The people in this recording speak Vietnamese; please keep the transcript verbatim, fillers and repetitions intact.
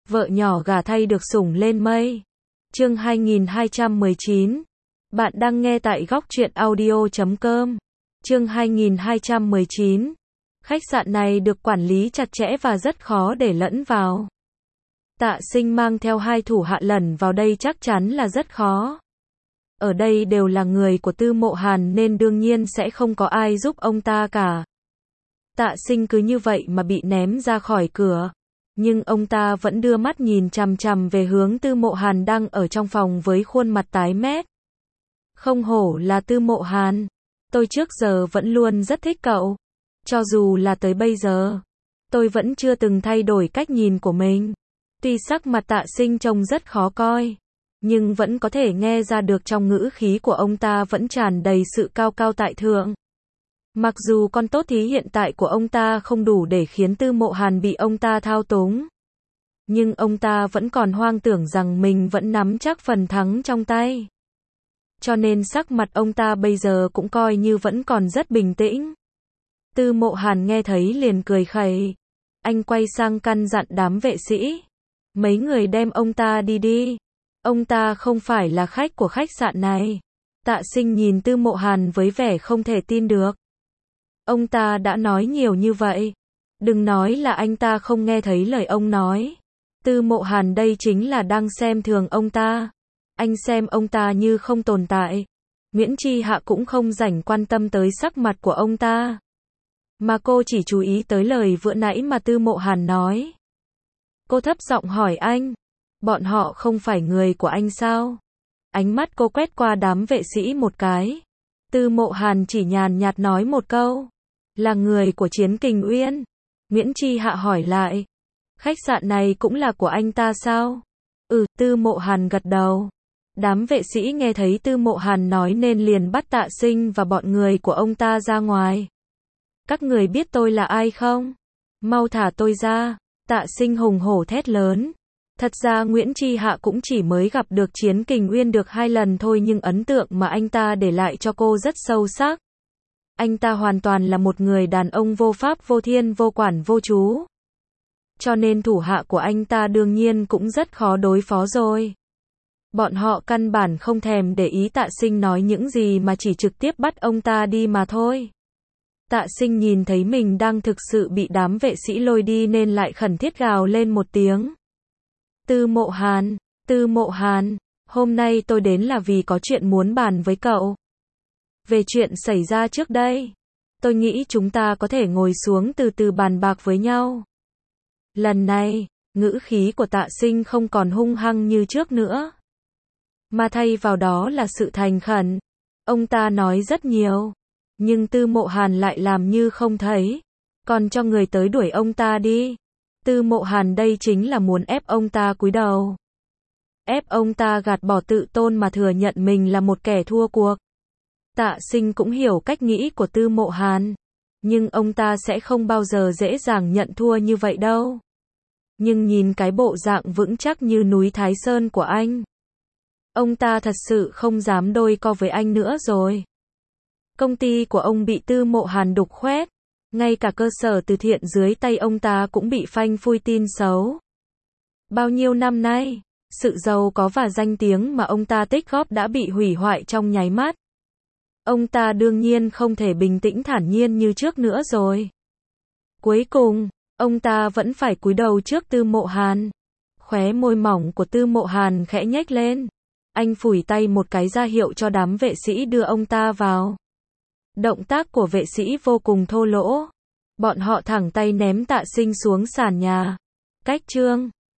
Vợ nhỏ gả thay được sủng lên mây. Chương hai nghìn hai trăm mười chín. Bạn đang nghe tại góc truyện audio chấm com. Chương hai nghìn hai trăm mười chín. Khách sạn này được quản lý chặt chẽ và rất khó để lẫn vào. Tạ Sinh mang theo hai thủ hạ lẩn vào đây chắc chắn là rất khó. Ở đây đều là người của Tư Mộ Hàn nên đương nhiên sẽ không có ai giúp ông ta cả. Tạ Sinh cứ như vậy mà bị ném ra khỏi cửa. Nhưng ông ta vẫn đưa mắt nhìn chằm chằm về hướng Tư Mộ Hàn đang ở trong phòng với khuôn mặt tái mét. Không hổ là Tư Mộ Hàn. Tôi trước giờ vẫn luôn rất thích cậu. Cho dù là tới bây giờ, tôi vẫn chưa từng thay đổi cách nhìn của mình. Tuy sắc mặt Tạ Sinh trông rất khó coi, nhưng vẫn có thể nghe ra được trong ngữ khí của ông ta vẫn tràn đầy sự cao cao tại thượng. Mặc dù con tốt thí hiện tại của ông ta không đủ để khiến Tư Mộ Hàn bị ông ta thao túng, nhưng ông ta vẫn còn hoang tưởng rằng mình vẫn nắm chắc phần thắng trong tay. Cho nên sắc mặt ông ta bây giờ cũng coi như vẫn còn rất bình tĩnh. Tư Mộ Hàn nghe thấy liền cười khẩy. Anh quay sang căn dặn đám vệ sĩ. Mấy người đem ông ta đi đi. Ông ta không phải là khách của khách sạn này. Tạ Sinh nhìn Tư Mộ Hàn với vẻ không thể tin được. Ông ta đã nói nhiều như vậy. Đừng nói là anh ta không nghe thấy lời ông nói. Tư Mộ Hàn đây chính là đang xem thường ông ta. Anh xem ông ta như không tồn tại. Nguyễn Chi Hạ cũng không rảnh quan tâm tới sắc mặt của ông ta. Mà cô chỉ chú ý tới lời vừa nãy mà Tư Mộ Hàn nói. Cô thấp giọng hỏi anh. Bọn họ không phải người của anh sao? Ánh mắt cô quét qua đám vệ sĩ một cái. Tư Mộ Hàn chỉ nhàn nhạt nói một câu. Là người của Chiến Kình Uyên. Nguyễn Chi Hạ hỏi lại. Khách sạn này cũng là của anh ta sao? Ừ, Tư Mộ Hàn gật đầu. Đám vệ sĩ nghe thấy Tư Mộ Hàn nói nên liền bắt Tạ Sinh và bọn người của ông ta ra ngoài. Các người biết tôi là ai không? Mau thả tôi ra. Tạ Sinh hùng hổ thét lớn. Thật ra Nguyễn Chi Hạ cũng chỉ mới gặp được Chiến Kình Uyên được hai lần thôi, nhưng ấn tượng mà anh ta để lại cho cô rất sâu sắc. Anh ta hoàn toàn là một người đàn ông vô pháp vô thiên vô quản vô chú. Cho nên thủ hạ của anh ta đương nhiên cũng rất khó đối phó rồi. Bọn họ căn bản không thèm để ý Tạ Sinh nói những gì mà chỉ trực tiếp bắt ông ta đi mà thôi. Tạ Sinh nhìn thấy mình đang thực sự bị đám vệ sĩ lôi đi nên lại khẩn thiết gào lên một tiếng. Tư Mộ Hàn, Tư Mộ Hàn, hôm nay tôi đến là vì có chuyện muốn bàn với cậu. Về chuyện xảy ra trước đây, tôi nghĩ chúng ta có thể ngồi xuống từ từ bàn bạc với nhau. Lần này, ngữ khí của Tạ Sinh không còn hung hăng như trước nữa, mà thay vào đó là sự thành khẩn. Ông ta nói rất nhiều, nhưng Tư Mộ Hàn lại làm như không thấy, còn cho người tới đuổi ông ta đi. Tư Mộ Hàn đây chính là muốn ép ông ta cúi đầu. Ép ông ta gạt bỏ tự tôn mà thừa nhận mình là một kẻ thua cuộc. Tạ Sinh cũng hiểu cách nghĩ của Tư Mộ Hàn, nhưng ông ta sẽ không bao giờ dễ dàng nhận thua như vậy đâu. Nhưng nhìn cái bộ dạng vững chắc như núi Thái Sơn của anh, ông ta thật sự không dám đôi co với anh nữa rồi. Công ty của ông bị Tư Mộ Hàn đục khoét, ngay cả cơ sở từ thiện dưới tay ông ta cũng bị phanh phui tin xấu. Bao nhiêu năm nay, sự giàu có và danh tiếng mà ông ta tích góp đã bị hủy hoại trong nháy mắt. Ông ta đương nhiên không thể bình tĩnh thản nhiên như trước nữa rồi. Cuối cùng, ông ta vẫn phải cúi đầu trước Tư Mộ Hàn. Khóe môi mỏng của Tư Mộ Hàn khẽ nhếch lên. Anh phủi tay một cái ra hiệu cho đám vệ sĩ đưa ông ta vào. Động tác của vệ sĩ vô cùng thô lỗ. Bọn họ thẳng tay ném Tạ Sinh xuống sàn nhà. Cách chương